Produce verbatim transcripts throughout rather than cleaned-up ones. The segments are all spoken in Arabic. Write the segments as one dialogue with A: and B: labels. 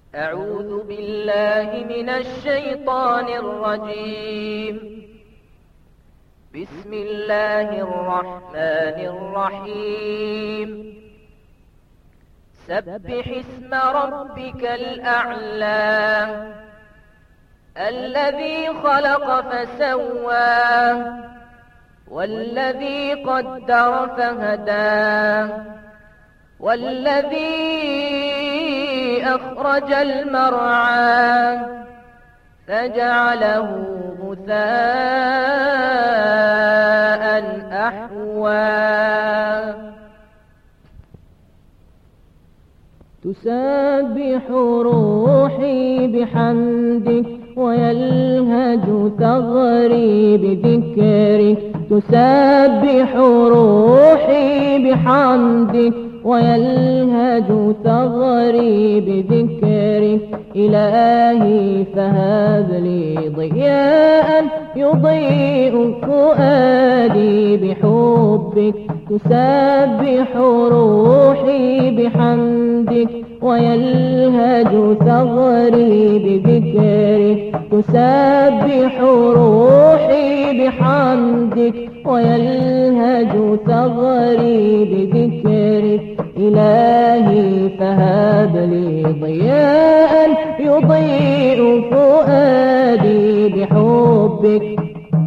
A: أعوذ بالله من الشيطان الرجيم. بسم الله الرحمن الرحيم. سبح اسم ربك الأعلى الذي خلق فسوى والذي قدر فهدى والذي أخرج المرعى فجعله غثاء أحوى.
B: تسبح روحي بحمدك ويلهج ثغري بذكرك. تسبح روحي بحمدك ويلهج ثغري بذكرك. إلهي فهب لي ضياء يضيء فؤادي بحبك. تسبح روحي بحمدك ويلهج ثغري بذكرك. تسبح روحي بحمدك ويلهج ثغري بذكرك. إلهي فهب لي ضياء يضيء فؤادي بحبك.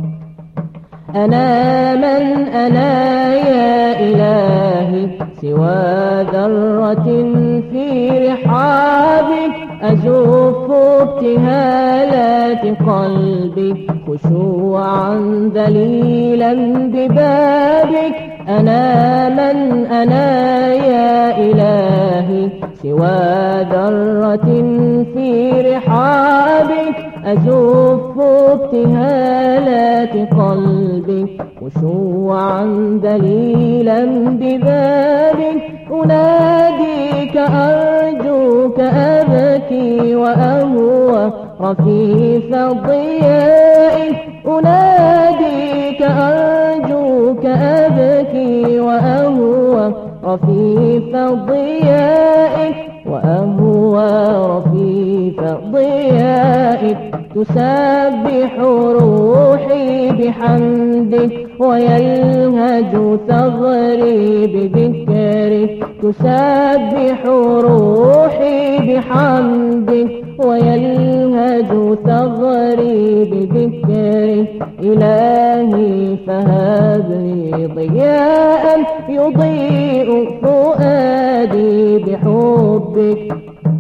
B: أنا من أنا يا إلهي سوى ذرة في رحابك. أزف ابتهالات قلبي خشوعا ذليلا ببابك. أنا من أنا يا إلهي سوى ذرة في رحابك. أزف ابتهالات قلبي خشوعا ذليلا ببابك. أناديك أرجوك أبكي وأهوى رفيف الضياء. أناديك أرجوك أبكي وأهوى رفيف الضياء وأهوى رفيف ضيائك. تسبح روحي بحمدك ويلهج ثغري بذكرك. تسبح روحي بحمدك ويلهج ثغري بذكرك. إلهي فهب لي ضياء يضيء فؤادي بحبك.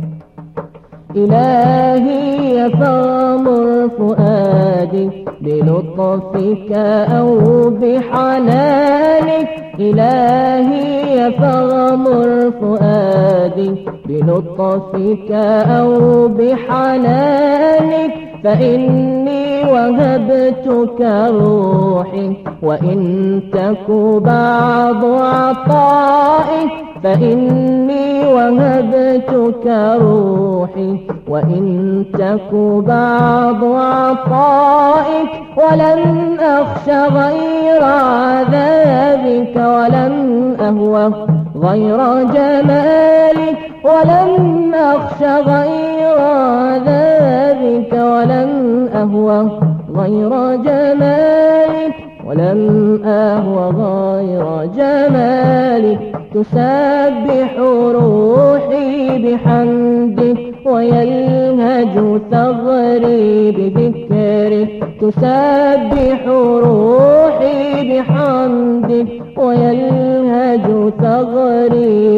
B: إلهي فاغمر فؤادي بلطفك أو بحنانك. إلهي فاغمر فؤادي بلطفك أو بحنانك. فإني وهبتك روحي وإن تك بعض عطائك. فإني وهبتك روحي وإن تك بعض عطائك. ولن أخش غير عذابك ولن أهوى غير جمالك. ولن أخش غير عذابك ولن أهوى غير جمالك. ولن أهوى غير جمالك. تسبح روحي بحمدك ويلهج ثغري بذكرك. تسبح روحي بحمدك ويلهج ثغري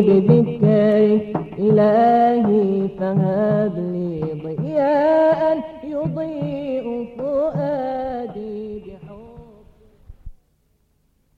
B: بذكرك. إلهي فهب لي ضياء يضيء